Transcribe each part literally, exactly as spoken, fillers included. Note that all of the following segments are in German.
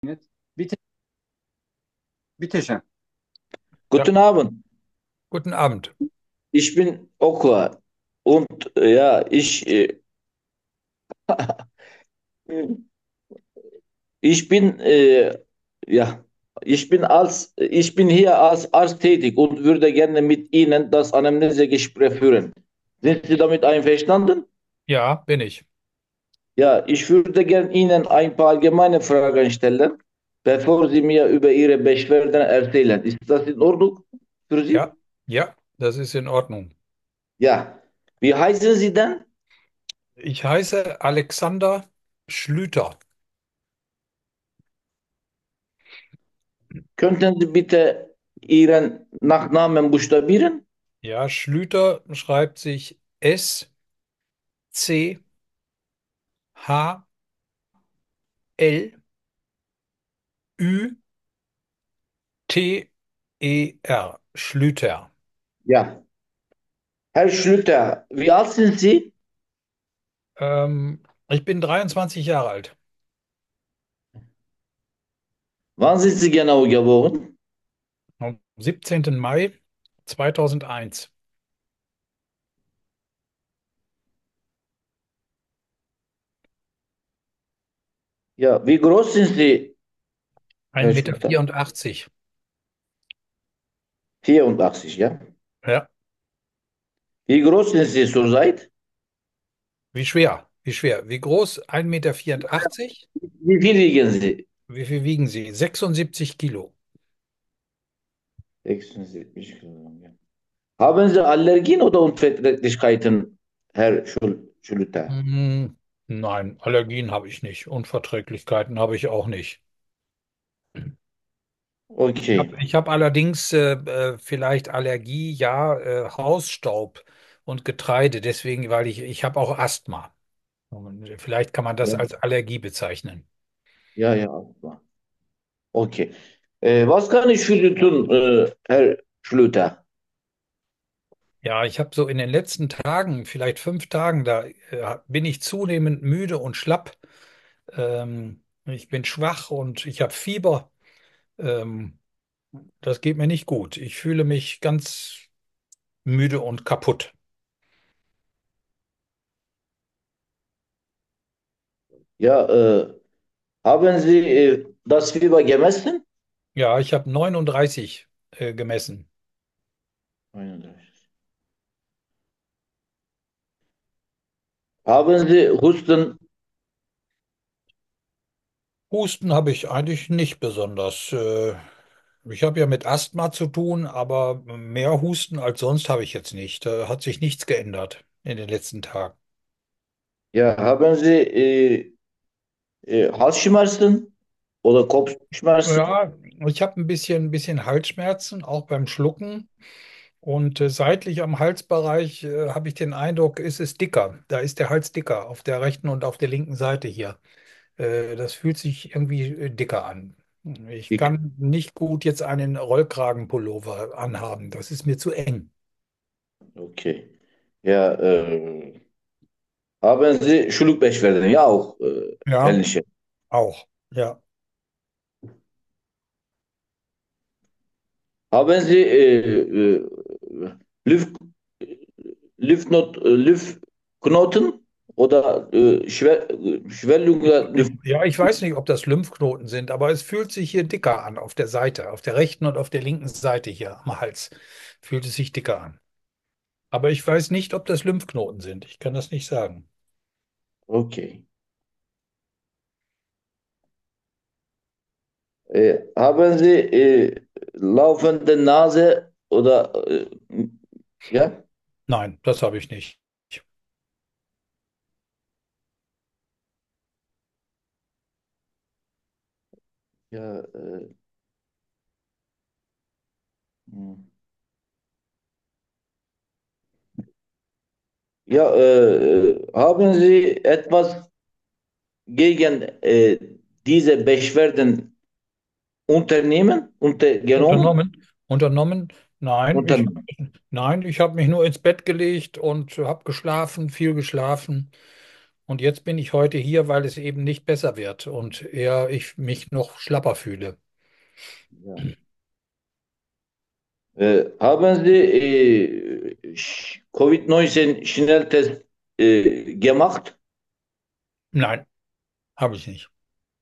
mit. Bitte, bitte schön. Ja, Guten Abend, guten Abend. ich bin Okwa und äh, ja, ich, äh, ich bin äh, ja, ich bin als ich bin hier als Arzt tätig und würde gerne mit Ihnen das Anamnesegespräch führen. Sind Sie damit einverstanden? Ja, bin ich. Ja, ich würde gerne Ihnen ein paar allgemeine Fragen stellen, bevor Sie mir über Ihre Beschwerden erzählen. Ist das in Ordnung für Sie? Ja, ja, das ist in Ordnung. Ja. Wie heißen Sie denn? Ich heiße Alexander Schlüter. Könnten Sie bitte Ihren Nachnamen buchstabieren? Ja, Schlüter schreibt sich S C H L Ü T E R. Schlüter. Ja. Herr Schlüter, wie alt sind Sie? Ähm, ich bin dreiundzwanzig Jahre alt. Wann sind Sie genau geboren? Am siebzehnten Mai zweitausendeins. Ja. Wie groß sind Sie, Ein Herr Meter. Schlüter? vierundachtzig. vierundachtzig, ja. Ja, Wie groß sind Sie zurzeit? wie schwer? Wie schwer? Wie groß? Ein Meter. vierundachtzig. Wie viel wiegen Sie? Wie viel wiegen Sie? sechsundsiebzig Kilo. sechsundsiebzig Kilogramm, ja. Haben Sie Allergien oder Unverträglichkeiten, Herr Schul Schlüter? Hm, nein, Allergien habe ich nicht. Unverträglichkeiten habe ich auch nicht. Ich Okay. habe ich hab allerdings äh, äh, vielleicht Allergie, ja, äh, Hausstaub und Getreide. Deswegen, weil ich, ich habe auch Asthma. Und vielleicht kann man das Ja, als Allergie bezeichnen. ja, ja. Okay. Äh, was kann ich für Sie tun, äh, Herr Schlüter? Ja, ich habe so in den letzten Tagen, vielleicht fünf Tagen, da äh, bin ich zunehmend müde und schlapp. Ähm, ich bin schwach und ich habe Fieber. Ähm, Das geht mir nicht gut. Ich fühle mich ganz müde und kaputt. Ja, äh, haben Sie äh, das Fieber gemessen? Ja, ich habe neununddreißig äh, gemessen. einunddreißig. Haben Sie Husten? Husten habe ich eigentlich nicht besonders. Äh, ich habe ja mit Asthma zu tun, aber mehr Husten als sonst habe ich jetzt nicht. Da hat sich nichts geändert in den letzten Tagen. Ja, haben Sie äh, äh, Halsschmerzen oder Kopfschmerzen? Ja, ich habe ein bisschen, ein bisschen Halsschmerzen, auch beim Schlucken. Und äh, seitlich am Halsbereich äh, habe ich den Eindruck, ist es dicker. Da ist der Hals dicker, auf der rechten und auf der linken Seite hier. Äh, das fühlt sich irgendwie äh, dicker an. Ich Ich, kann nicht gut jetzt einen Rollkragenpullover anhaben. Das ist mir zu eng. okay. Ja, äh, haben Sie Schluckbeschwerden? Ja, auch äh, Ja, ähnliche. auch. Ja. Haben Sie äh, äh, Lymph, Lymphknot, äh, Lymphknoten oder äh, Schwer, äh, Schwellung der Ich, Lymph? ja, ich weiß nicht, ob das Lymphknoten sind, aber es fühlt sich hier dicker an auf der Seite, auf der rechten und auf der linken Seite hier am Hals. Fühlt es sich dicker an. Aber ich weiß nicht, ob das Lymphknoten sind. Ich kann das nicht sagen. Okay. Äh, haben Sie äh, laufende Nase oder äh, ja? Nein, das habe ich nicht. Ja, äh, hm. Ja, äh, haben Sie etwas gegen äh, diese Beschwerden unternehmen, untergenommen? Unternommen? Unternommen? Nein, ich, Unternommen. nein, ich habe mich nur ins Bett gelegt und habe geschlafen, viel geschlafen. Und jetzt bin ich heute hier, weil es eben nicht besser wird und eher ich mich noch schlapper fühle. Ja. Äh, haben Sie äh, Sch- Covid neunzehn Schnelltest äh, gemacht? Nein, habe ich nicht.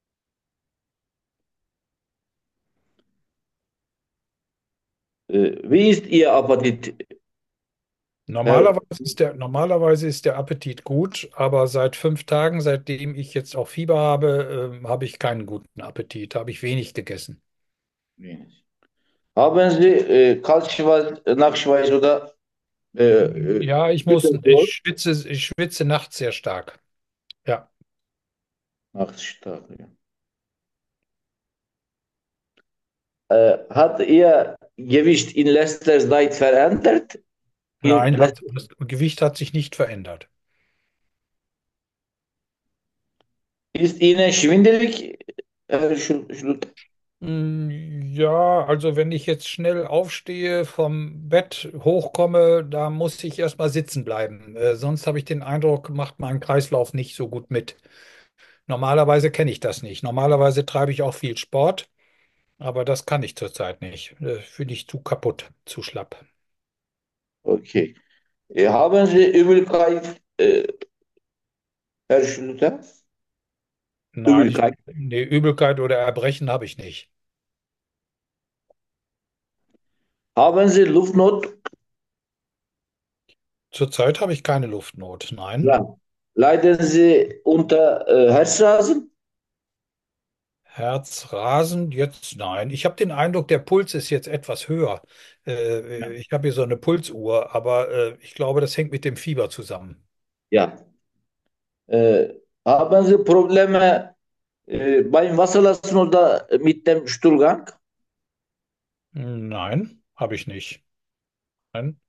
Äh, wie ist Ihr Appetit, Herr? Normalerweise ist der, normalerweise ist der Appetit gut, aber seit fünf Tagen, seitdem ich jetzt auch Fieber habe, ähm, habe ich keinen guten Appetit, habe ich wenig gegessen. Haben Sie äh, Kaltschweiß, Nachtschweiß oder äh, äh, Ja, ich muss, Gütesiol? ich schwitze, ich schwitze nachts sehr stark. Ja, Nachtstark, ja. Äh, hat Ihr Gewicht in letzter Zeit verändert? In nein, hat, letzter, das Gewicht hat sich nicht verändert. ist Ihnen schwindelig, Herr Schul- Schulz? Mm, Ja, also wenn ich jetzt schnell aufstehe, vom Bett hochkomme, da muss ich erstmal sitzen bleiben. Äh, sonst habe ich den Eindruck, macht mein Kreislauf nicht so gut mit. Normalerweise kenne ich das nicht. Normalerweise treibe ich auch viel Sport, aber das kann ich zurzeit nicht. Äh, fühle ich zu kaputt, zu schlapp. Okay. Äh, haben Sie Übelkeit, äh, Herr Schlüter? Nein, ich habe Übelkeit. nee, Übelkeit oder Erbrechen habe ich nicht. Haben Sie Luftnot? Zurzeit habe ich keine Luftnot. Nein. Ja. Leiden Sie unter äh, Herzrasen? Herzrasen, jetzt nein. Ich habe den Eindruck, der Puls ist jetzt etwas höher. Ja. Äh, ich habe hier so eine Pulsuhr, aber äh, ich glaube, das hängt mit dem Fieber zusammen. Ja. Äh, haben Sie Probleme äh, beim Wasserlassen oder mit dem Stuhlgang? Nein, habe ich nicht. Nein.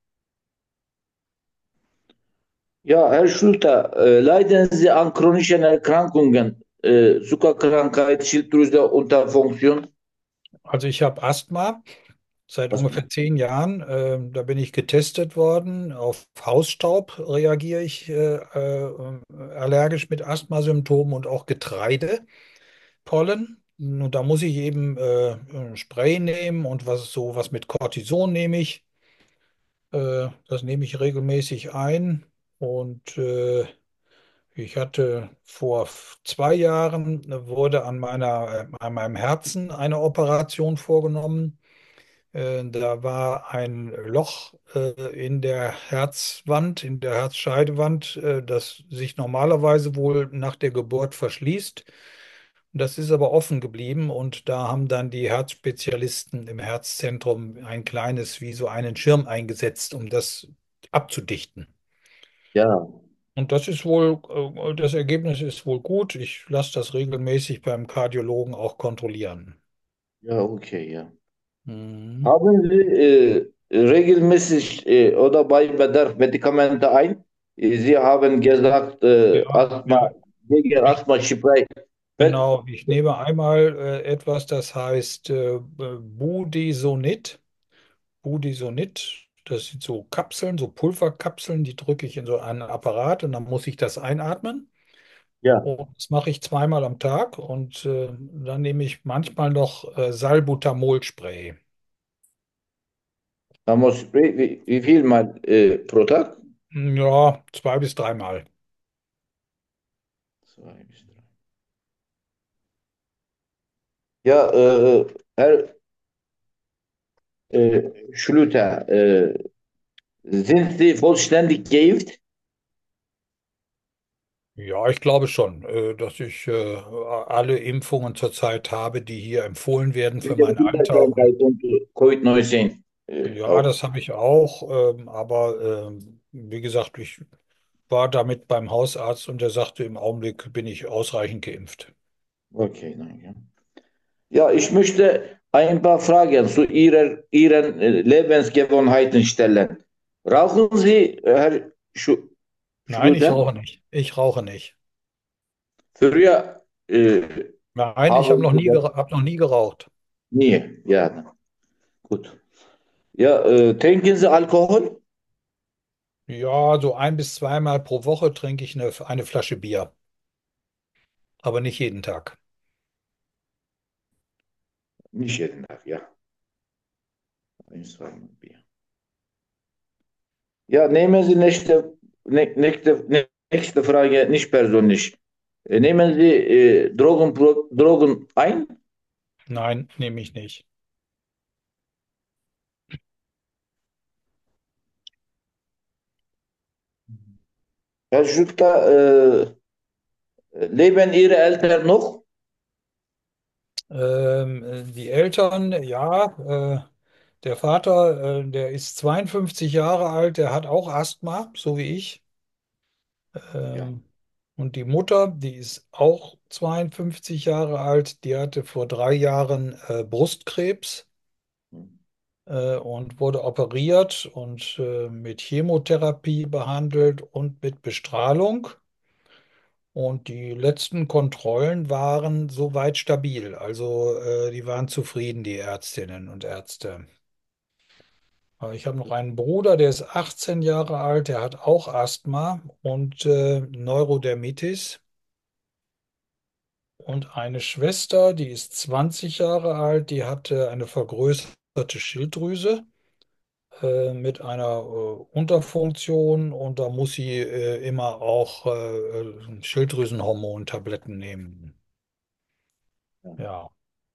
Ja, Herr Schulter, äh, leiden Sie an chronischen Erkrankungen, äh, Zuckerkrankheit, Schilddrüseunterfunktion? Also ich habe Asthma seit Was? ungefähr zehn Jahren. Ähm, da bin ich getestet worden. Auf Hausstaub reagiere ich äh, äh, allergisch mit Asthmasymptomen und auch Getreidepollen. Und da muss ich eben äh, ein Spray nehmen und was so was mit Cortison nehme ich. Äh, das nehme ich regelmäßig ein. Und äh, ich hatte vor f- zwei Jahren äh, wurde an meiner, äh, an meinem Herzen eine Operation vorgenommen. Äh, da war ein Loch äh, in der Herzwand, in der Herzscheidewand, äh, das sich normalerweise wohl nach der Geburt verschließt. Das ist aber offen geblieben und da haben dann die Herzspezialisten im Herzzentrum ein kleines, wie so einen Schirm eingesetzt, um das abzudichten. Ja, Und das ist wohl, äh, das Ergebnis ist wohl gut. Ich lasse das regelmäßig beim Kardiologen auch kontrollieren. ja, okay, ja. Mhm. Haben Sie äh, regelmäßig äh, oder bei Bedarf Medikamente ein? Äh, Sie haben gesagt, äh, Ja, Asthma, ja, gegen ich, Asthma Spray. Wenn- genau. Ich nehme einmal äh, etwas, das heißt äh, Budesonid. Budesonid. Das sind so Kapseln, so Pulverkapseln, die drücke ich in so einen Apparat und dann muss ich das einatmen. Ja, Und das mache ich zweimal am Tag und äh, dann nehme ich manchmal noch äh, Salbutamol-Spray. Asthma Spray, wie, wie viel mal äh, pro Tag? Ja, zwei bis dreimal. Zwei bis drei. Ja, äh, Herr äh, Schlüter, äh, sind Sie vollständig geimpft? Ja, ich glaube schon, äh, dass ich äh, alle Impfungen zurzeit habe, die hier empfohlen werden für Wegen mein Alter. Und Kinderkrankheit und Covid neunzehn äh, ja, auch. das habe ich auch. Ähm, aber ähm, wie gesagt, ich war damit beim Hausarzt und der sagte, im Augenblick bin ich ausreichend geimpft. Okay, danke. Ja, ich möchte ein paar Fragen zu Ihrer, Ihren äh, Lebensgewohnheiten stellen. Rauchen Sie, Herr Schu Nein, ich Schlüter? rauche nicht. Ich rauche nicht. Früher äh, Nein, ich habe haben noch Sie nie, das gera- hab noch nie geraucht. nie. Ja, gut. Ja, äh, trinken Sie Alkohol? Ja, so ein bis zweimal pro Woche trinke ich eine, eine Flasche Bier, aber nicht jeden Tag. Nicht jeden Tag, ja. Ein, zweimal Bier. Ja, nehmen Sie nächste, nä- nächste, nächste Frage nicht persönlich. Äh, Nehmen Sie äh, Drogen, Drogen ein? Nein, nehme ich nicht. Herr Schütter, äh, leben Ihre Eltern noch? Ähm, äh, die Eltern, ja, äh, der Vater, äh, der ist zweiundfünfzig Jahre alt, der hat auch Asthma, so wie ich. Ja. Ähm, und die Mutter, die ist auch zweiundfünfzig Jahre alt, die hatte vor drei Jahren äh, Brustkrebs äh, und wurde operiert und äh, mit Chemotherapie behandelt und mit Bestrahlung. Und die letzten Kontrollen waren soweit stabil. Also äh, die waren zufrieden, die Ärztinnen und Ärzte. Aber ich habe noch einen Bruder, der ist achtzehn Jahre alt, der hat auch Asthma und äh, Neurodermitis. Und eine Schwester, die ist zwanzig Jahre alt, die hatte eine vergrößerte Schilddrüse äh, mit einer äh, Unterfunktion und da muss sie äh, immer auch äh, äh, Schilddrüsenhormontabletten nehmen. Ja.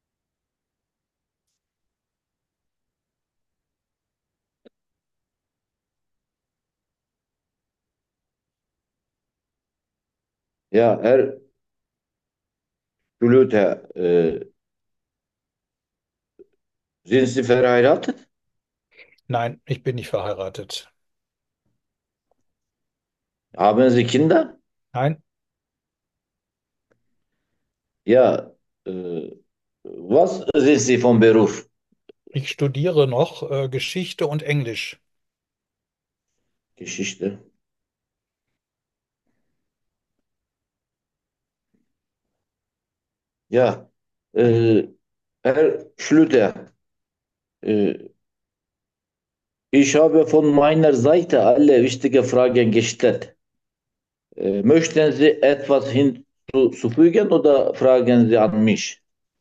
Ja, Herr Schlüter, äh, sind Sie verheiratet? Nein, ich bin nicht verheiratet. Haben Sie Kinder? Nein, Ja, äh, was sind Sie vom Beruf? ich studiere noch äh, Geschichte und Englisch. Geschichte. Ja, äh, Herr Schlüter, äh, ich habe von meiner Seite alle wichtigen Fragen gestellt. Äh, möchten Sie etwas hinzufügen oder fragen Sie an mich?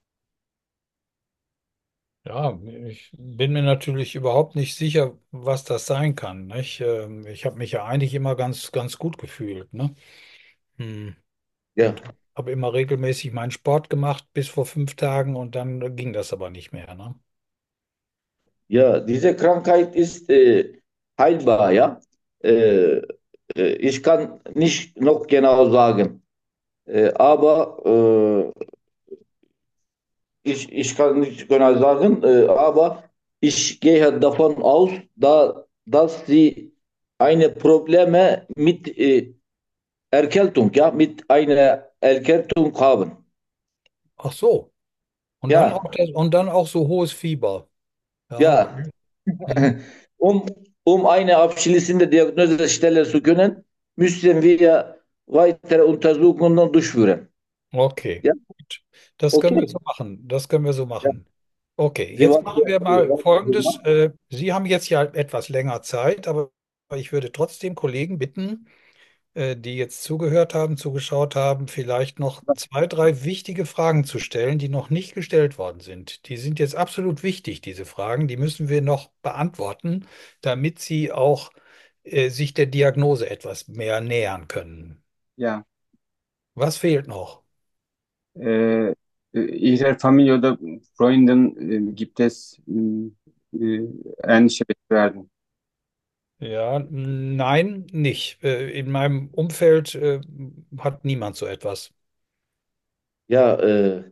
Ja, ich bin mir natürlich überhaupt nicht sicher, was das sein kann, nicht? Ähm, Ich habe mich ja eigentlich immer ganz, ganz gut gefühlt, ne? Hm. Ja, Und habe immer regelmäßig meinen Sport gemacht bis vor fünf Tagen und dann ging das aber nicht mehr, ne? ja, diese Krankheit ist äh, heilbar, ja. Äh, äh, ich kann nicht noch genau sagen, äh, aber äh, ich, ich kann nicht genau sagen, äh, aber ich gehe davon aus, da, dass sie eine Probleme mit äh, Erkältung, ja, mit einer Erkältung haben. Ach so. Und dann Ja, auch das, und dann auch so hohes Fieber. Ja, ja. okay. Hm. Um, um eine abschließende Diagnose stellen zu können, müssen wir weitere Untersuchungen durchführen. Okay. Ja, Gut. Das können wir okay. so machen. Das können wir so Ja, machen. Okay, Sie jetzt waren machen sehr wir froh, mal was Sie Folgendes. gemacht. Äh, Sie haben jetzt ja etwas länger Zeit, aber ich würde trotzdem Kollegen bitten, äh, die jetzt zugehört haben, zugeschaut haben, vielleicht noch zwei, drei wichtige Fragen zu stellen, die noch nicht gestellt worden sind. Die sind jetzt absolut wichtig, diese Fragen. Die müssen wir noch beantworten, damit Sie auch äh, sich der Diagnose etwas mehr nähern können. Ja. Was fehlt noch? Äh, äh, Ihrer Familie oder Freunden äh, gibt es mh, äh, ähnliche Beschwerden? Ja, nein, nicht. Äh, In meinem Umfeld äh, hat niemand so etwas. Ja, äh,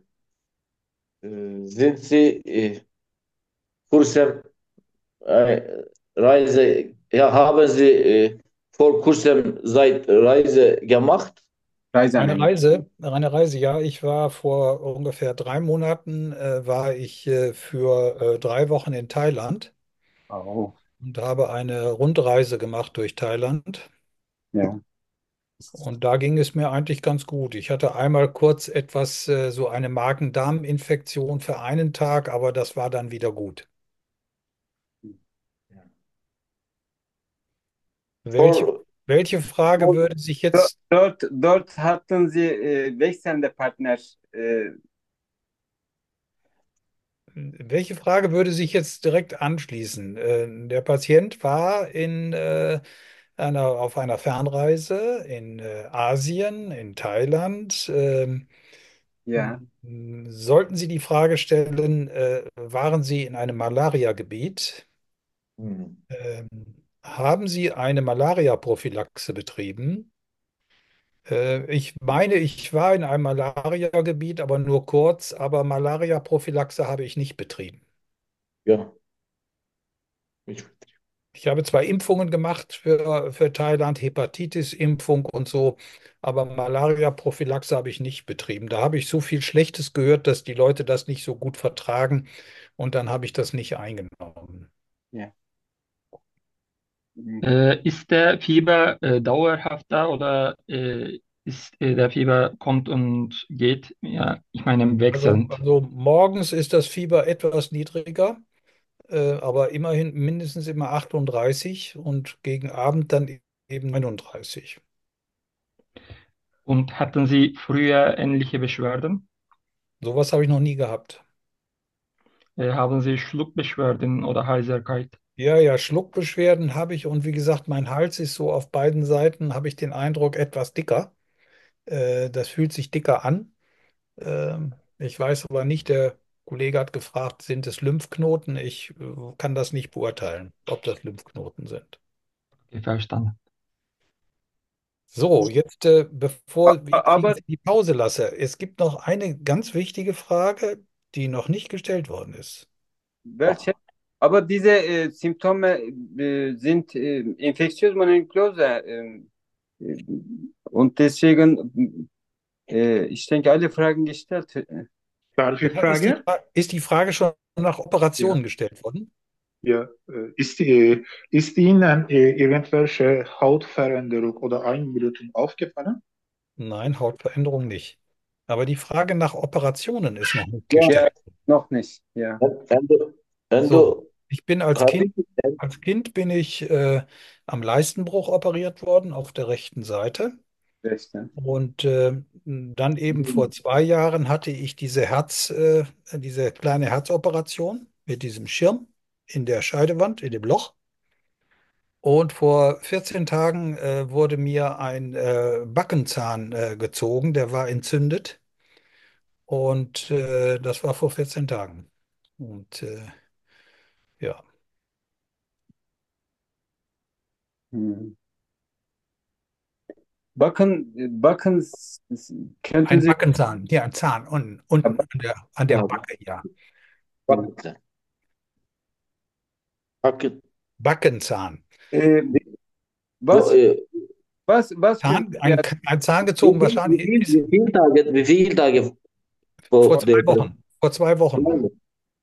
äh, sind Sie äh, kurzem äh, Reise, ja, haben Sie äh, vor kurzem seit Reise gemacht? Eine Reiseanhänger. Reise, eine Reise, ja. Ich war vor ungefähr drei Monaten, äh, war ich äh, für äh, drei Wochen in Thailand Oh, und habe eine Rundreise gemacht durch Thailand. ja. Und da ging es mir eigentlich ganz gut. Ich hatte einmal kurz etwas, äh, so eine Magen-Darm-Infektion für einen Tag, aber das war dann wieder gut. Welche, For, welche Frage for würde sich Dört, jetzt, dört, dört hatten Sie e, wechselnde Partner. E, welche Frage würde sich jetzt direkt anschließen? Äh, der Patient war in, äh, einer, auf einer Fernreise in äh, Asien, in Thailand. Ähm, ja, sollten Sie die Frage stellen, äh, waren Sie in einem Malaria-Gebiet? hm, Ähm, haben Sie eine Malaria-Prophylaxe betrieben? Äh, ich meine, ich war in einem Malaria-Gebiet, aber nur kurz, aber Malaria-Prophylaxe habe ich nicht betrieben. ja, ich, Ich habe zwar Impfungen gemacht für, für Thailand, Hepatitis-Impfung und so, aber Malaria-Prophylaxe habe ich nicht betrieben. Da habe ich so viel Schlechtes gehört, dass die Leute das nicht so gut vertragen und dann habe ich das nicht eingenommen. ja. Mhm. Äh, ist der Fieber äh, dauerhaft da oder äh, ist äh, der Fieber kommt und geht? Ja, ich meine Also, wechselnd. also morgens ist das Fieber etwas niedriger, äh, aber immerhin mindestens immer achtunddreißig und gegen Abend dann eben neununddreißig. Und hatten Sie früher ähnliche Beschwerden? Sowas habe ich noch nie gehabt. Äh, haben Sie Schluckbeschwerden oder Heiserkeit? Ja, ja, Schluckbeschwerden habe ich und wie gesagt, mein Hals ist so auf beiden Seiten, habe ich den Eindruck, etwas dicker. Äh, das fühlt sich dicker an. Ähm, ich weiß aber nicht, der Kollege hat gefragt, sind es Lymphknoten? Ich äh, kann das nicht beurteilen, ob das Lymphknoten sind. Okay, verstanden. So, jetzt, äh, A- bevor ich Sie Aber jetzt in die Pause lasse, es gibt noch eine ganz wichtige Frage, die noch nicht gestellt worden ist. welche? Aber diese e, Symptome e, sind e, infektiös Mononukleose. E, e, und deswegen, e, ich denke, alle Fragen gestellt. E, Darf ich Ja, ist die, fragen? Fra- ist die Frage schon nach Ja. Operationen gestellt worden? Ja. Äh, Ist, äh, ist Ihnen äh, irgendwelche Hautveränderung oder Einblutung aufgefallen? Nein, Hautveränderung nicht. Aber die Frage nach Operationen ist noch nicht ja, ja, gestellt. noch nicht. Ja, Endo, So, Endo, ich bin als Kind, Kardeşim, als Kind bin ich äh, am Leistenbruch operiert worden auf der rechten Seite. besten. Und äh, dann eben vor zwei Jahren hatte ich diese Herz, äh, diese kleine Herzoperation mit diesem Schirm in der Scheidewand, in dem Loch. Und vor vierzehn Tagen äh, wurde mir ein äh, Backenzahn äh, gezogen, der war entzündet. Und äh, das war vor vierzehn Tagen. Und äh, ja, Hm. Bakın, bakın, s- s- könnten ein Sie, Backenzahn, ja, ein Zahn unten, unten an der, an der ya, Backe, ja. bak, bakın, Backenzahn. e, bu, was, e, was, was können Zahn, wir, ein, ein Zahn wie gezogen, viel, wie wahrscheinlich viel, ist wie viel Tage, wie viele Tage vor vor zwei der Wochen. Vor zwei Wochen. Operation?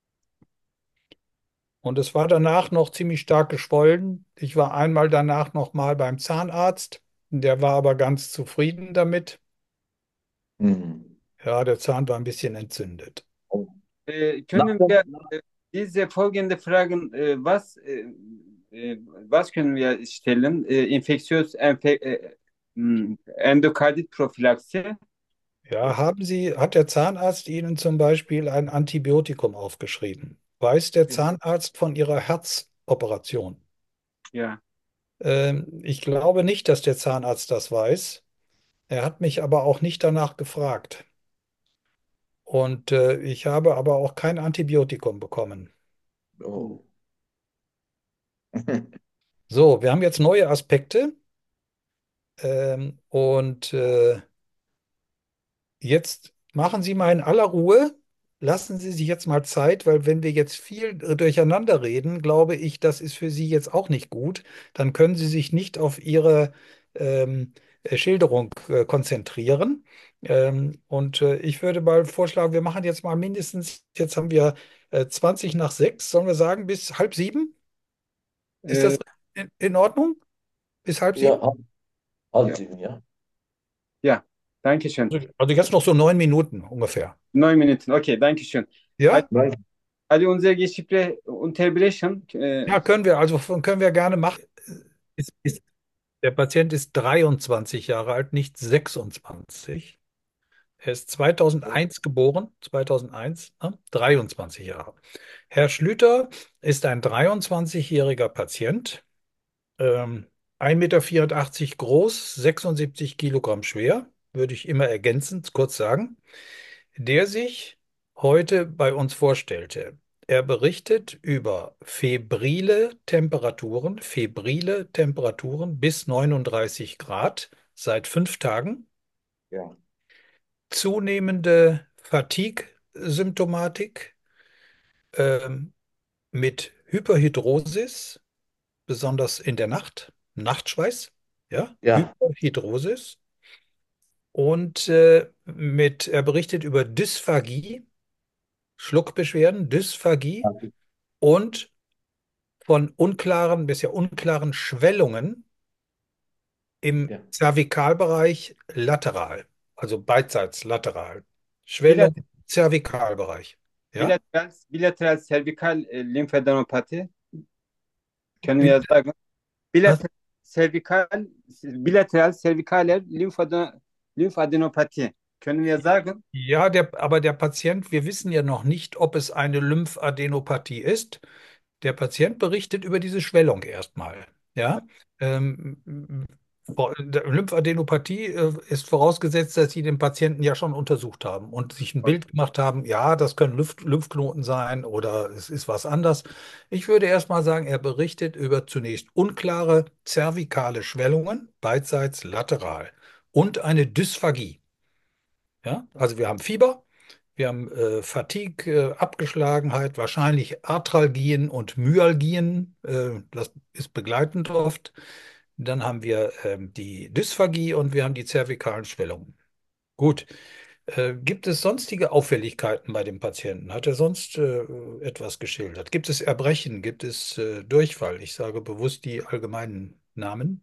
Und es war danach noch ziemlich stark geschwollen. Ich war einmal danach noch mal beim Zahnarzt. Der war aber ganz zufrieden damit. Hm. Ja, der Zahn war ein bisschen entzündet. e, Nach können wir dem, e, diese folgende Fragen, e, was, e, e, was können wir stellen? E, infektiös Enfe e, hm, Endokardit-Prophylaxe. Ja, haben Sie, hat der Zahnarzt Ihnen zum Beispiel ein Antibiotikum aufgeschrieben? Weiß der Zahnarzt von Ihrer Herzoperation? Ja. Ähm, ich glaube nicht, dass der Zahnarzt das weiß. Er hat mich aber auch nicht danach gefragt. Und äh, ich habe aber auch kein Antibiotikum bekommen. oh. So, wir haben jetzt neue Aspekte. Ähm, und äh, jetzt machen Sie mal in aller Ruhe, lassen Sie sich jetzt mal Zeit, weil wenn wir jetzt viel äh, durcheinander reden, glaube ich, das ist für Sie jetzt auch nicht gut. Dann können Sie sich nicht auf Ihre ähm, äh, Schilderung äh, konzentrieren. Ähm, und äh, ich würde mal vorschlagen, wir machen jetzt mal mindestens, jetzt haben wir äh, zwanzig nach sechs, sollen wir sagen, bis halb sieben? Ist das E, in, in Ordnung? Bis halb Ja, sieben? halb, halb ja, sieben, ja. ja, danke schön. Also also jetzt noch so neun Minuten ungefähr. Neun Minuten, okay, danke schön. Hadi, Ja? Danke. hadi unsere Gespräche unterbrechen. E, Ja, können wir, also können wir gerne machen. Ist, ist Der Patient ist dreiundzwanzig Jahre alt, nicht sechsundzwanzig. Er ist zweitausendeins geboren, zweitausendeins, ne? dreiundzwanzig Jahre. Herr Schlüter ist ein dreiundzwanzigjähriger Patient, ähm, ein Meter vierundachtzig groß, sechsundsiebzig Kilogramm schwer, würde ich immer ergänzend kurz sagen, der sich heute bei uns vorstellte. Er berichtet über febrile Temperaturen, febrile Temperaturen bis neununddreißig Grad seit fünf Tagen, Ja, zunehmende Fatigue-Symptomatik ähm, mit Hyperhidrosis, besonders in der Nacht, Nachtschweiß, ja, ja, Hyperhidrosis. Und äh, mit, er berichtet über Dysphagie, Schluckbeschwerden, Dysphagie und von unklaren, bisher unklaren Schwellungen im ja. Zervikalbereich lateral, also beidseits lateral. Schwellung Bilat im Zervikalbereich. Ja? bilateral, bilateral servikal e, limfadenopati können Wie- wir sagen. was? Bilateral servikal, bilateral servikaler Lymphade- Lymphadenopati können wir sagen. Ja, der, aber der Patient, wir wissen ja noch nicht, ob es eine Lymphdenopathie ist. Der Patient berichtet über diese Schwellung erstmal. Ja, ähm, vor- der Lymphadenopathie äh, ist vorausgesetzt, dass Sie den Patienten ja schon untersucht haben und sich ein Bild gemacht haben. Ja, das können Lymph Lymphknoten sein oder es ist was anderes. Ich würde erstmal sagen, er berichtet über zunächst unklare zervikale Schwellungen, beidseits lateral und eine Dysphagie. Ja, also wir haben Fieber. Wir haben äh, Fatigue, äh, Abgeschlagenheit, wahrscheinlich Arthralgien und Myalgien. Äh, das ist begleitend oft. Dann haben wir ähm, die Dysphagie und wir haben die zervikalen Schwellungen. Gut. Äh, gibt es sonstige Auffälligkeiten bei dem Patienten? Hat er sonst äh, etwas geschildert? Gibt es Erbrechen? Gibt es äh, Durchfall? Ich sage bewusst die allgemeinen Namen.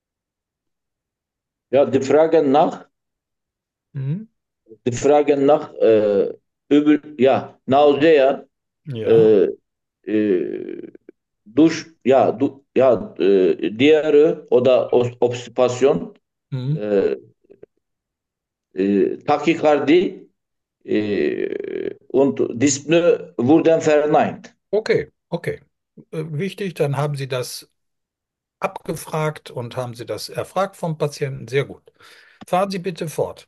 Ja, die Frage nach, Mhm. die Frage nach äh, Übel, ja, Nausea, Ja. äh, äh, Dusch, ja, du, ja, äh, Diarrhoe oder Os- Obstipation, Mhm. äh, äh, Tachykardie äh, und Dyspnoe wurden verneint. Okay, okay. Äh, wichtig, dann haben Sie das abgefragt und haben Sie das erfragt vom Patienten. Sehr gut. Fahren Sie bitte fort.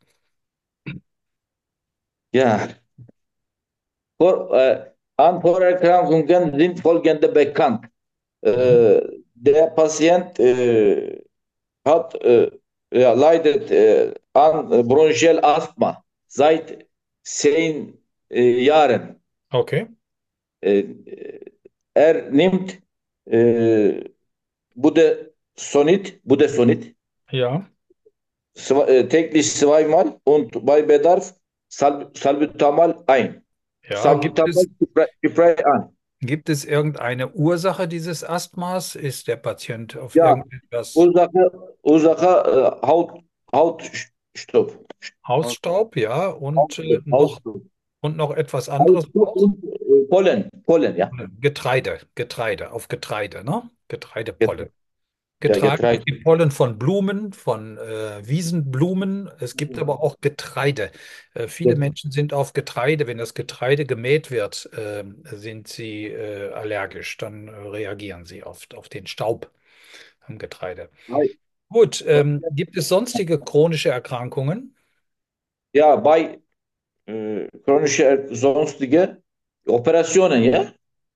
Ja, vor, äh, an Vorerkrankungen sind folgende bekannt. Mhm. Äh, der Patient äh, hat, äh, ja, leidet äh, an bronchial Asthma seit zehn äh, Jahren. Okay, Äh, er nimmt äh, Budesonid, Budesonid ja, zwe- äh, täglich zweimal und bei Bedarf Sal Salbutamol ein. ja. Gibt Salbutamol es, Spray Spray an. gibt es irgendeine Ursache dieses Asthmas? Ist der Patient auf Ja, irgendetwas Ursache, Ursache äh, Haut, Hautstoff. Hausstaub? Ja, und äh, Hautstoff, noch, Hautstoff. und noch etwas anderes Hautstoff auch? und äh, Pollen, Pollen, ja. Getreide, Getreide, auf Getreide, ne? Getreidepollen. Getreide, ja, Getreide, es Getreide. gibt Pollen von Blumen, von äh, Wiesenblumen. Es gibt aber auch Getreide. Äh, viele Menschen sind auf Getreide. Wenn das Getreide gemäht wird, äh, sind sie äh, allergisch. Dann äh, reagieren sie auf, auf den Staub am Getreide. Gut, ähm, gibt es sonstige chronische Erkrankungen? Ja, bei äh, chronische sonstige Operationen, ja.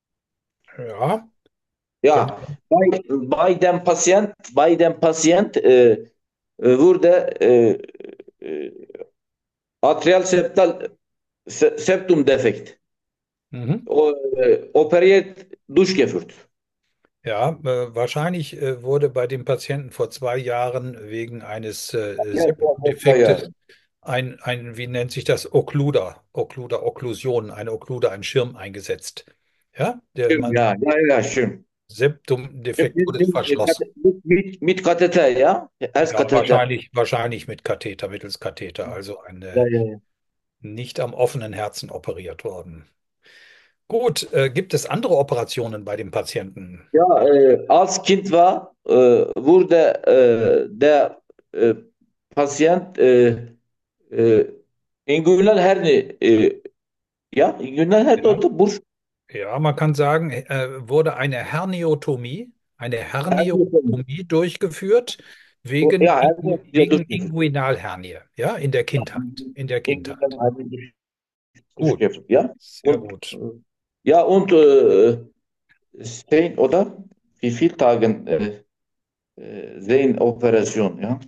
Ja, Ja, genau. bei, bei dem Patient, bei dem Patient äh, äh, wurde äh, äh, Atrial-Septal Se- Septumdefekt Mhm. o- äh, operiert durchgeführt. Ja, äh, wahrscheinlich äh, wurde bei dem Patienten vor zwei Jahren wegen eines äh, Ja, ja, vor zwei Septendefektes Jahren. ein, ein, wie nennt sich das, Okkluder, Okkluder, Okklusion, eine Okkluder, ein Schirm eingesetzt. Ja, der Stimmt, man ja, ja, ja, stimmt. Stimmt, Septumdefekt Mit, wurde mit, verschlossen. mit, mit, mit Katheter, ja? Erst Ja, Katheter. wahrscheinlich, wahrscheinlich mit Katheter, mittels Katheter, also Ja, eine ja, ja. nicht am offenen Herzen operiert worden. Gut, äh, gibt es andere Operationen bei dem Patienten? Ja, äh, als Kind war, äh, wurde äh, der äh, Patient äh, äh, inguinal hernie, äh, ja, inguinal hernie Ja. oder Bursch, Ja, man kann sagen, äh, wurde eine Herniotomie, eine Hernie, Herniotomie durchgeführt wegen, ja, Ingu- Hernie, ja, wegen durchgeführt. Inguinalhernie, ja, in der Kindheit, in der Inguinal Kindheit. Hernie durch- Gut, durchgeführt, ja. sehr Und gut. äh, ja, und äh, zehn oder wie viele Tage äh, äh, Sehenoperation, ja?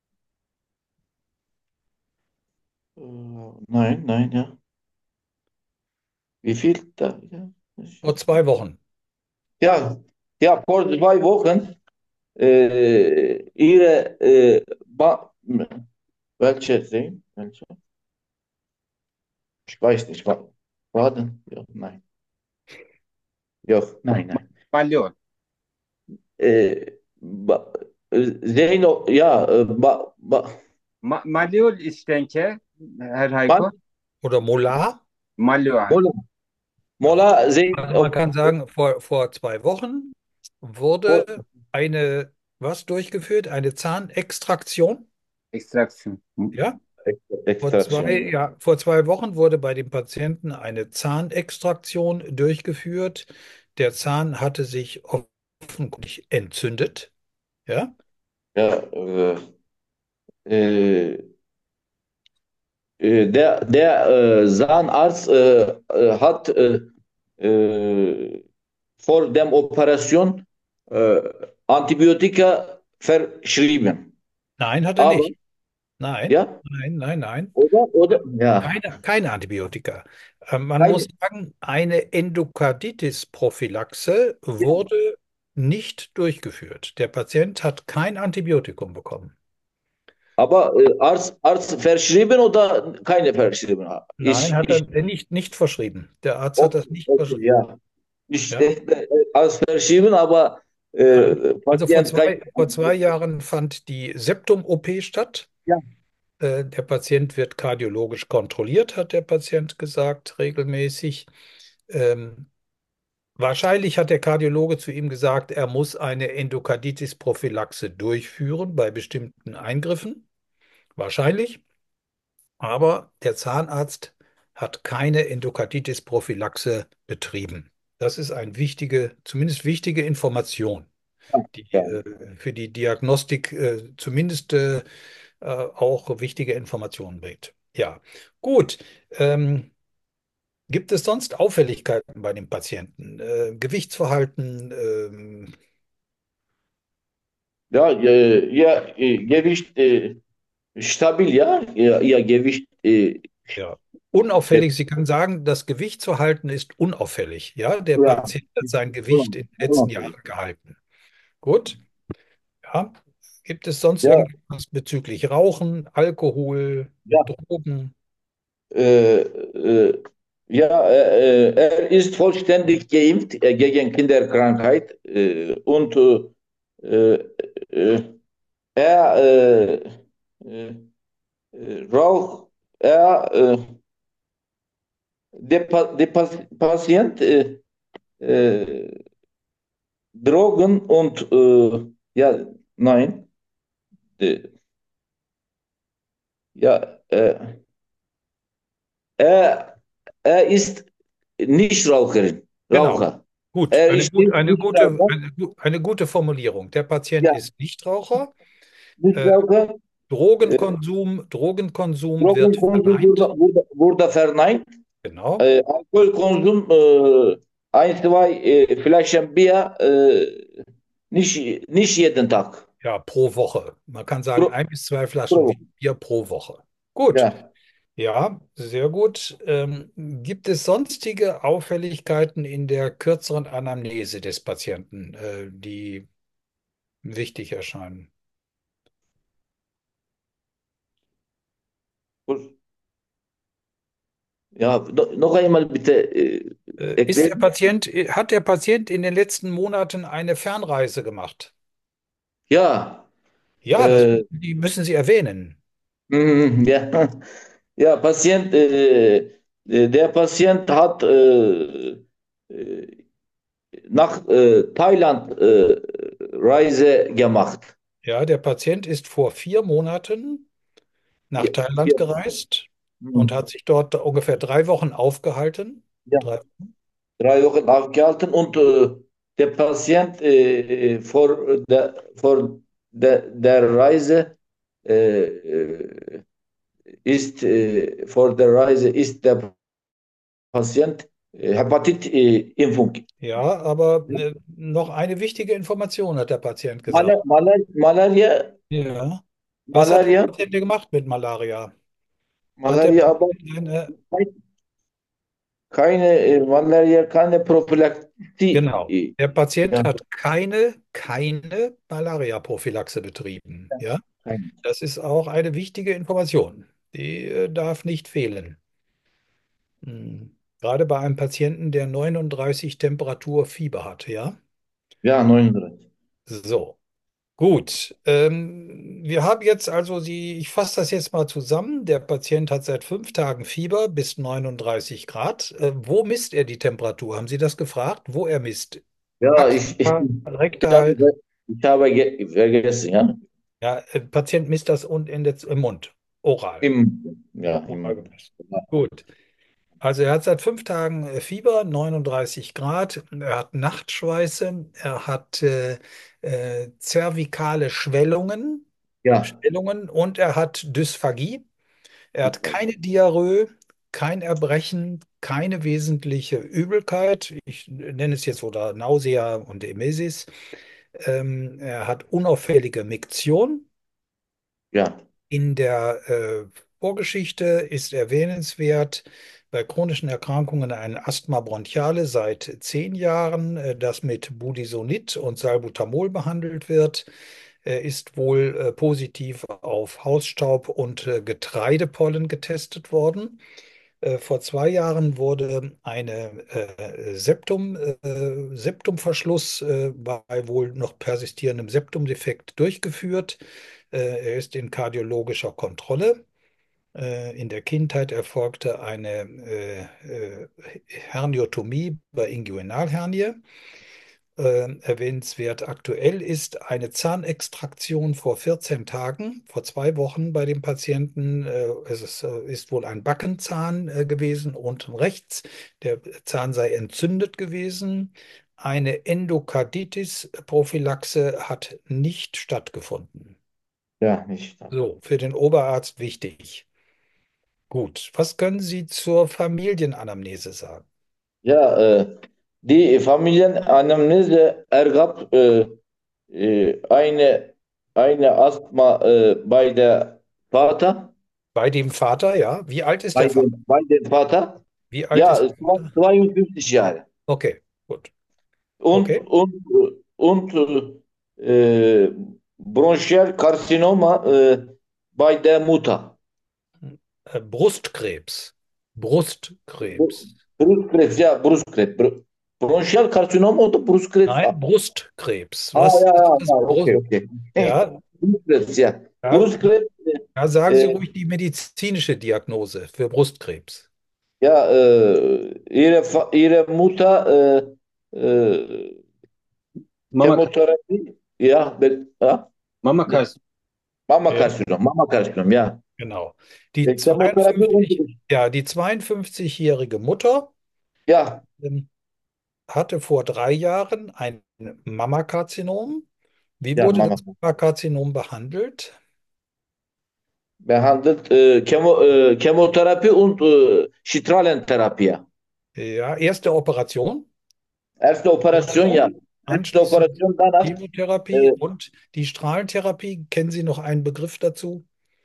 Äh, nein, nein, ja. Wie viel da? Ja, Vor zwei Wochen. ja, ja, vor zwei Wochen äh, ihre äh, ba welche sehen? Welche? Ich weiß nicht. Wa- Baden? Ja, nein. Ja, nein, nein. Malyon. Äh, ba, äh, Zeyno, ja, äh, ba, ba, Ma Malyon, ich denke, Herr man, Heiko. Oder Molar. Malyon. Mola, Ja. Mola Zeyn, Also man kann sagen, vor, vor zwei Wochen wurde eine, was durchgeführt? Eine Zahnextraktion. Extraction. Ja, vor zwei, Extraktion. ja, vor zwei Wochen wurde bei dem Patienten eine Zahnextraktion durchgeführt. Der Zahn hatte sich offenkundig entzündet. Ja, Ja, äh, äh, äh, der, der äh, Zahnarzt äh, äh, hat äh, äh, vor der Operation äh, Antibiotika verschrieben. nein, hat er Aber, nicht. Nein, ja, nein, nein, nein. oder, oder, ja, Keine, keine Antibiotika. Ähm, man muss keine, sagen, eine Endokarditis-Prophylaxe ja, wurde nicht durchgeführt. Der Patient hat kein Antibiotikum bekommen. aber äh, Arzt, Arzt verschrieben oder keine verschrieben? Nein, Ich, hat er ich, nicht, nicht verschrieben. Der Arzt hat das okay, nicht okay, verschrieben. ja. Ich Ja, denke, äh, Arzt verschrieben, aber nein. äh, Also vor Patient kein, zwei, vor zwei Jahren fand die Septum-O P statt. ja, Äh, Der Patient wird kardiologisch kontrolliert, hat der Patient gesagt, regelmäßig. Ähm, Wahrscheinlich hat der Kardiologe zu ihm gesagt, er muss eine Endokarditis-Prophylaxe durchführen bei bestimmten Eingriffen. Wahrscheinlich. Aber der Zahnarzt hat keine Endokarditis-Prophylaxe betrieben. Das ist eine wichtige, zumindest wichtige Information, die ja. äh, für die Diagnostik äh, zumindest äh, äh, auch wichtige Informationen bringt. Ja, gut. Ähm, Gibt es sonst Auffälligkeiten bei dem Patienten? Äh, Gewichtsverhalten? Ähm, Ja, äh, ja, äh, Gewicht äh, stabil, ja, ja, ja, Gewicht, äh, ja. ja, Unauffällig. Sie können sagen, das Gewichtsverhalten ist unauffällig. Ja, der ja, Patient hat sein Gewicht in den letzten Jahren gehalten. Gut. Ja. Gibt es sonst ja, irgendwas bezüglich Rauchen, Alkohol, ja, Drogen? äh, äh, ja, äh, äh, er ist vollständig geimpft äh, gegen Kinderkrankheit äh, und äh, äh, äh, er äh, äh, äh, raucht, er, äh, der, Pa- der Pas Patient äh, äh, Drogen und äh, ja, nein, äh, ja, äh, er, er ist Nichtraucherin, Genau. Raucher. Gut. Er Eine ist gut, nicht eine gute, Nichtraucher, eine, gu- eine gute Formulierung. Der Patient ja, ist Nichtraucher. Äh, Nichtraucher. Äh, Drogenkonsum, Drogenkonsum wird Drogenkonsum verneint. wurde, wurde, wurde verneint. Genau. Äh, Alkoholkonsum, äh, ein, zwei äh, Flaschen Bier, äh, nicht, nicht jeden Tag. Ja, pro Woche. Man kann sagen, Pro, ein bis zwei Flaschen pro, Bier pro Woche. Gut. ja. Ja, sehr gut. Ähm, gibt es sonstige Auffälligkeiten in der kürzeren Anamnese des Patienten, äh, die wichtig erscheinen? Ja, no, noch einmal bitte äh, Äh, ist der erklären. Patient, äh, hat der Patient in den letzten Monaten eine Fernreise gemacht? Ja, Ja, das, äh, die müssen Sie erwähnen. mm, ja, ja, Patient, äh, äh, der Patient hat äh, nach äh, Thailand äh, Reise gemacht. Ja, der Patient ist vor vier Monaten nach Ja, Thailand ja, gereist und mhm. hat sich dort ungefähr drei Wochen aufgehalten. Ja, Drei, drei Wochen aufgehalten und äh, der Patient äh, vor der, vor der, der Reise äh, äh, ist äh, vor der Reise ist der Patient äh, Hepatitis-Impfung. ja, aber äh, noch eine wichtige Information hat der Patient gesagt. Mal Mal Malaria, Ja. Was hat der Malaria, Patient denn gemacht mit Malaria? Hat der Malaria, aber Patient eine, keine äh, Malaria, keine Prophylaxie. genau, Äh, der Patient Ja, hat keine, keine Malaria-Prophylaxe betrieben. Ja, keine. das ist auch eine wichtige Information. Die äh, darf nicht fehlen. Hm. Gerade bei einem Patienten, der neununddreißig Temperatur Fieber hat, ja? Ja, neununddreißig. So, gut. Ähm, wir haben jetzt also die, ich fasse das jetzt mal zusammen. Der Patient hat seit fünf Tagen Fieber bis neununddreißig Grad. Äh, wo misst er die Temperatur? Haben Sie das gefragt? Wo er misst? Ja, ich, ich, Axilla, ich habe, rektal? ich habe ge- vergessen, ja. Ja, äh, Patient misst das und in der, im Mund, oral. Im, ja, im Oral Mund. gemessen. Gut. Also er hat seit fünf Tagen äh, Fieber, neununddreißig Grad. Er hat Nachtschweiße. Er hat äh, äh, zervikale Schwellungen, Ja, Schwellungen und er hat Dysphagie. Er hat keine Diarrhoe, kein Erbrechen, keine wesentliche Übelkeit. Ich nenne es jetzt oder Nausea und Emesis. Ähm, er hat unauffällige Miktion. ja, In der äh, Vorgeschichte ist erwähnenswert bei chronischen Erkrankungen ein Asthma bronchiale seit zehn Jahren, äh, das mit Budesonid und Salbutamol behandelt wird. Er ist wohl äh, positiv auf Hausstaub und äh, Getreidepollen getestet worden. Äh, vor zwei Jahren wurde eine äh, Septum, äh, Septumverschluss äh, bei wohl noch persistierendem Septumdefekt durchgeführt. Äh, er ist in kardiologischer Kontrolle. Äh, in der Kindheit erfolgte eine äh, äh, Herniotomie bei Inguinalhernie. Äh, erwähnenswert aktuell ist eine Zahnextraktion vor vierzehn Tagen, vor zwei Wochen bei dem Patienten. Äh, es ist, äh, ist wohl ein Backenzahn äh, gewesen, unten rechts. Der Zahn sei entzündet gewesen. Eine Endokarditis-Prophylaxe hat nicht stattgefunden. ja, nicht. So, für den Oberarzt wichtig. Gut, was können Sie zur Familienanamnese sagen? Ja, äh, die Familienanamnese ergab äh, äh, eine, eine Asthma äh, bei der Vater, Bei dem Vater, ja. Wie alt ist bei der Vater? dem, bei dem Vater. Wie alt Ja, ist es der war Vater? zweiundfünfzig Jahre. Okay, gut. Und, Okay. und, und äh, Bronchialkarzinoma äh, bei der Mutter. Äh, Brustkrebs. Brustkrebs. Brustkrebs, ja, Brustkrebs. Br Bronchialkarzinom oder Brustkrebs? Ah, Nein, Brustkrebs. ja, Was ist ja, das ja, okay, Brust? okay. Ja, Brustkrebs, ja. ja, Brustkrebs, ja, sagen Sie äh, ruhig die medizinische Diagnose für Brustkrebs. ja, äh, ihre, Fa- ihre Mutter äh, äh, Mama, Chemotherapie, ja, be- ja, Mama Kais. Ja, Mammakarzinom, Mammakarzinom, ja. genau. Die Äh, Chemotherapie und, zweiundfünfzig, ja, die zweiundfünfzigjährige Mutter ja, ähm, hatte vor drei Jahren ein Mammakarzinom. Wie ja, wurde Mama. das Mammakarzinom behandelt? Behandelt äh, Chemo, äh, Chemotherapie und äh, Strahlenterapie. Ja, erste Operation, Erste Operation, ja. Operation, Erste anschließend Operation, danach Chemotherapie äh, und die Strahlentherapie. Kennen Sie noch einen Begriff dazu?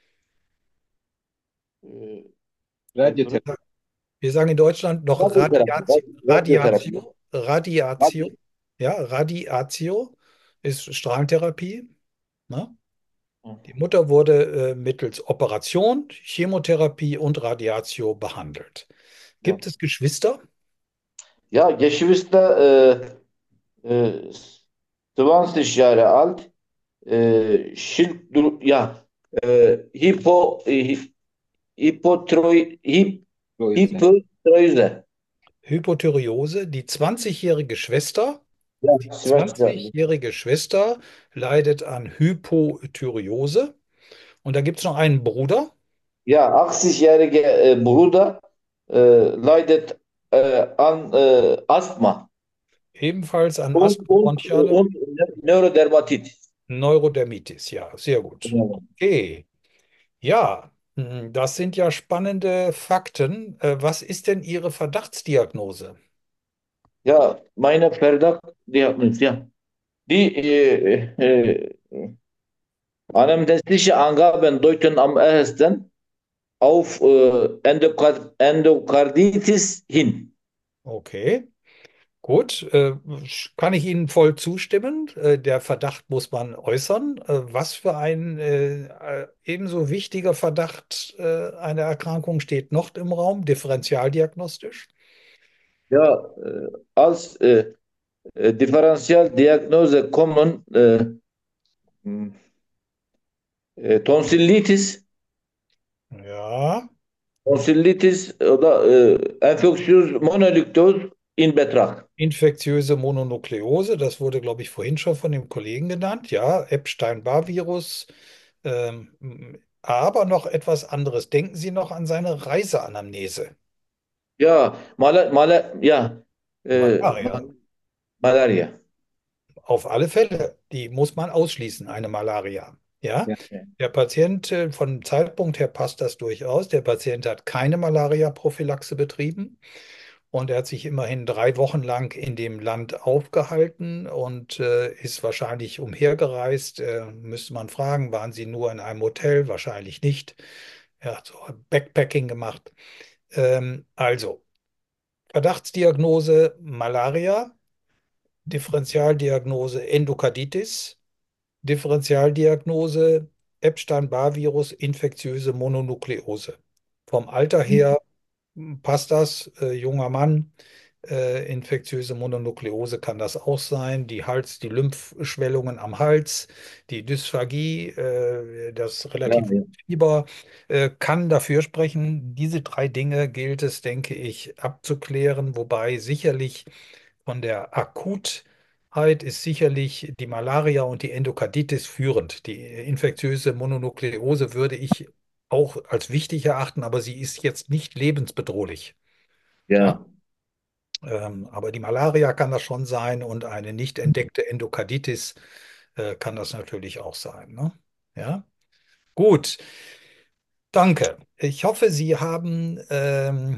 äh, Radiotherapie. Wir sagen in Deutschland noch Radiotherapie. Radiatio, Radiotherapie. Radiatio, Radiatio. Radio- Ja, Radiatio ist Strahlentherapie. Ne? Die Mutter wurde äh, mittels Operation, Chemotherapie und Radiatio behandelt. Ja, Gibt es Geschwister? ja, Geschwister äh, äh, zwanzig Jahre alt. Äh, Schilddru ja, äh, Hypo, äh, Hypotroi, Hyp, So ist es. Hypothyreose. Hypothyreose, die zwanzigjährige Schwester Ja, Die Schwester. zwanzigjährige Schwester leidet an Hypothyreose. Und da gibt es noch einen Bruder, Ja, achtzig-jährige äh, Bruder äh, leidet äh, an äh, Asthma ebenfalls an und, Asthma und, bronchiale und Neurodermatitis. Neurodermitis. Ja, sehr gut. Ja, Okay. Ja, mm, das sind ja spannende Fakten. Äh, Was ist denn Ihre Verdachtsdiagnose? ja, meine Verdachtdiagnose, ja. Die äh, äh, anamnestische Angaben deuten am ehesten auf äh, Endokard Endokarditis hin. Okay, gut. Äh, Kann ich Ihnen voll zustimmen? Äh, Der Verdacht muss man äußern. Äh, Was für ein äh, äh, ebenso wichtiger Verdacht äh, einer Erkrankung steht noch im Raum, differentialdiagnostisch? Ja, äh, als äh, äh, Differentialdiagnose kommen äh, mh, äh, Tonsillitis, Ja. Tonsillitis oder äh, Infektiös Mononukleose in Betracht. Infektiöse Mononukleose, das wurde, glaube ich, vorhin schon von dem Kollegen genannt. Ja, Epstein-Barr-Virus. Ähm, aber noch etwas anderes. Denken Sie noch an seine Reiseanamnese. Ja, Mala Mala ja, äh, Malaria. Malaria. Auf alle Fälle. Die muss man ausschließen, eine Malaria. Ja, Ja, ja, der Patient, äh, von dem Zeitpunkt her passt das durchaus. Der Patient hat keine Malaria-Prophylaxe betrieben. Und er hat sich immerhin drei Wochen lang in dem Land aufgehalten und äh, ist wahrscheinlich umhergereist. Äh, müsste man fragen, waren Sie nur in einem Hotel? Wahrscheinlich nicht. Er hat so Backpacking gemacht. Ähm, also, Verdachtsdiagnose Malaria, Differentialdiagnose Endokarditis, Differentialdiagnose Epstein-Barr-Virus, infektiöse Mononukleose. Vom Alter her passt das, äh, junger Mann. Äh, infektiöse Mononukleose kann das auch sein. Die Hals, die Lymphschwellungen am Hals, die Dysphagie, äh, das ja, relativ hohe Fieber, äh, kann dafür sprechen. Diese drei Dinge gilt es, denke ich, abzuklären, wobei sicherlich von der Akutheit ist sicherlich die Malaria und die Endokarditis führend. Die infektiöse Mononukleose würde ich auch als wichtig erachten, aber sie ist jetzt nicht lebensbedrohlich. Ja? ja, Ähm, aber die Malaria kann das schon sein und eine nicht entdeckte Endokarditis äh, kann das natürlich auch sein. Ne? Ja, gut, danke. Ich hoffe, Sie haben ähm,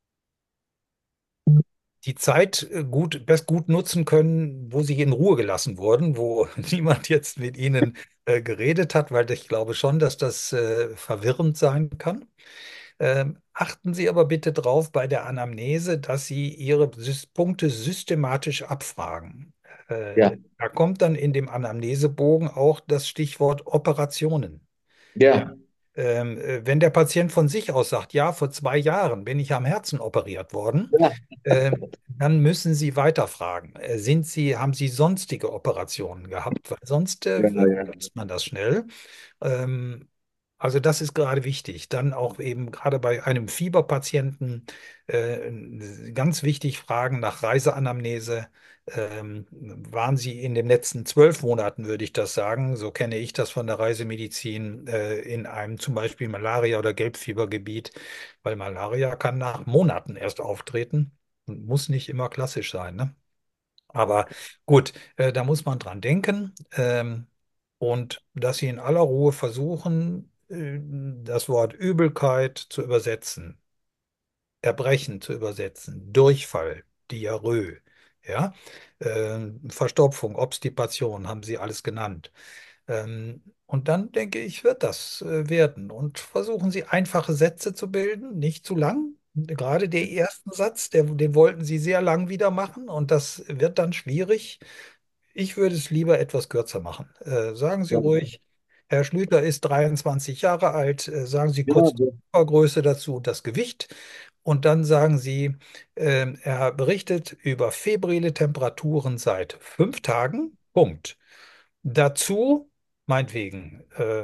die Zeit äh, gut, best gut nutzen können, wo Sie in Ruhe gelassen wurden, wo niemand jetzt mit Ihnen äh, geredet hat, weil ich glaube schon, dass das äh, verwirrend sein kann. Ähm, achten Sie aber bitte drauf bei der Anamnese, dass Sie Ihre Sys Punkte systematisch abfragen. ja, Äh, da kommt dann in dem Anamnesebogen auch das Stichwort Operationen. Ja. ja, Ähm, äh, wenn der Patient von sich aus sagt, ja, vor zwei Jahren bin ich am Herzen operiert worden, ja, ähm, dann müssen Sie weiterfragen. Äh, sind Sie, haben Sie sonstige Operationen gehabt? Weil sonst äh, ja, ja, vergisst man das schnell. Ähm, also das ist gerade wichtig. Dann auch eben gerade bei einem Fieberpatienten äh, ganz wichtig fragen nach Reiseanamnese. Ähm, waren Sie in den letzten zwölf Monaten, würde ich das sagen, so kenne ich das von der Reisemedizin, äh, in einem zum Beispiel Malaria- oder Gelbfiebergebiet, weil Malaria kann nach Monaten erst auftreten und muss nicht immer klassisch sein, ne? Aber gut, äh, da muss man dran denken. Ähm, und dass Sie in aller Ruhe versuchen, äh, das Wort Übelkeit zu übersetzen, Erbrechen zu übersetzen, Durchfall, Diarrhoe, ja, ähm, Verstopfung, Obstipation, haben Sie alles genannt. Ähm, und dann denke ich, wird das äh, werden. Und versuchen Sie einfache Sätze zu bilden, nicht zu lang. Gerade der ersten Satz, der, den wollten Sie sehr lang wieder machen und das wird dann schwierig. Ich würde es lieber etwas kürzer machen. Äh, sagen Sie ja, ruhig, Herr Schlüter ist dreiundzwanzig Jahre alt. Äh, sagen Sie ja, kurz die ja, Körpergröße dazu und das Gewicht. Und dann sagen Sie, ähm, er berichtet über febrile Temperaturen seit fünf Tagen. Punkt. Dazu, meinetwegen, äh,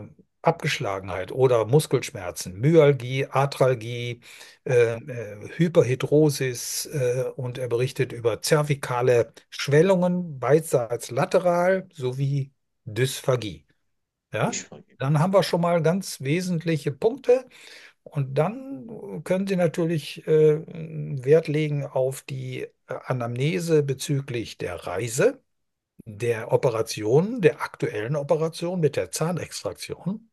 Abgeschlagenheit oder Muskelschmerzen, Myalgie, Arthralgie, äh, äh, Hyperhidrosis äh, und er berichtet über zervikale Schwellungen beidseits lateral sowie Dysphagie. Ja, Ich frage. dann haben wir schon mal ganz wesentliche Punkte und dann können Sie natürlich äh, Wert legen auf die äh, Anamnese bezüglich der Reise, der Operation, der aktuellen Operation mit der Zahnextraktion.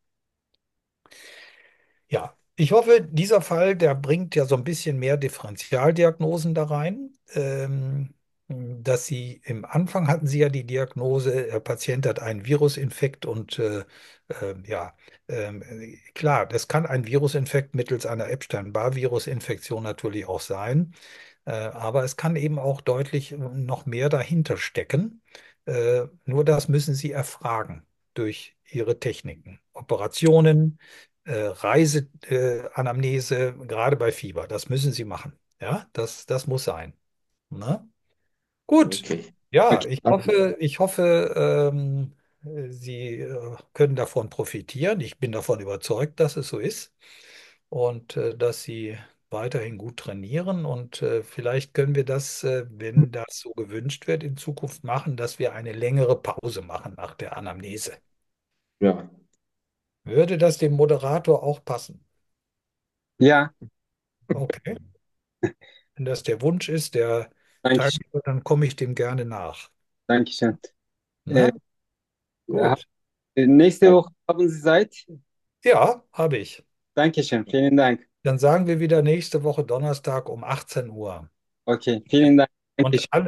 Ja, ich hoffe, dieser Fall, der bringt ja so ein bisschen mehr Differentialdiagnosen da rein. Ähm, dass Sie im Anfang hatten Sie ja die Diagnose, der Patient hat einen Virusinfekt und äh, äh, ja, ähm, klar, das kann ein Virusinfekt mittels einer Epstein-Barr-Virus-Infektion natürlich auch sein. Äh, aber es kann eben auch deutlich äh, noch mehr dahinter stecken. Äh, nur das müssen Sie erfragen durch Ihre Techniken. Operationen, äh, Reiseanamnese, äh, Anamnese, gerade bei Fieber. Das müssen Sie machen. Ja, das, das muss sein. Ne? Gut. Okay. Ja, Okay, ich danke. hoffe, ich hoffe, ähm, Sie äh, können davon profitieren. Ich bin davon überzeugt, dass es so ist und äh, dass Sie weiterhin gut trainieren. Und äh, vielleicht können wir das, äh, wenn das so gewünscht wird, in Zukunft machen, dass wir eine längere Pause machen nach der Anamnese. Ja. Würde das dem Moderator auch passen? Ja, Okay. Wenn das der Wunsch ist, der danke schön. Teilnehmer, dann komme ich dem gerne nach. Danke schön. Äh, Na, ha- gut. nächste Woche haben Sie Zeit? Ja, habe ich. Dankeschön, vielen Dank. Dann sagen wir wieder nächste Woche Donnerstag um achtzehn Uhr. Okay, vielen Dank. Und Dankeschön. alle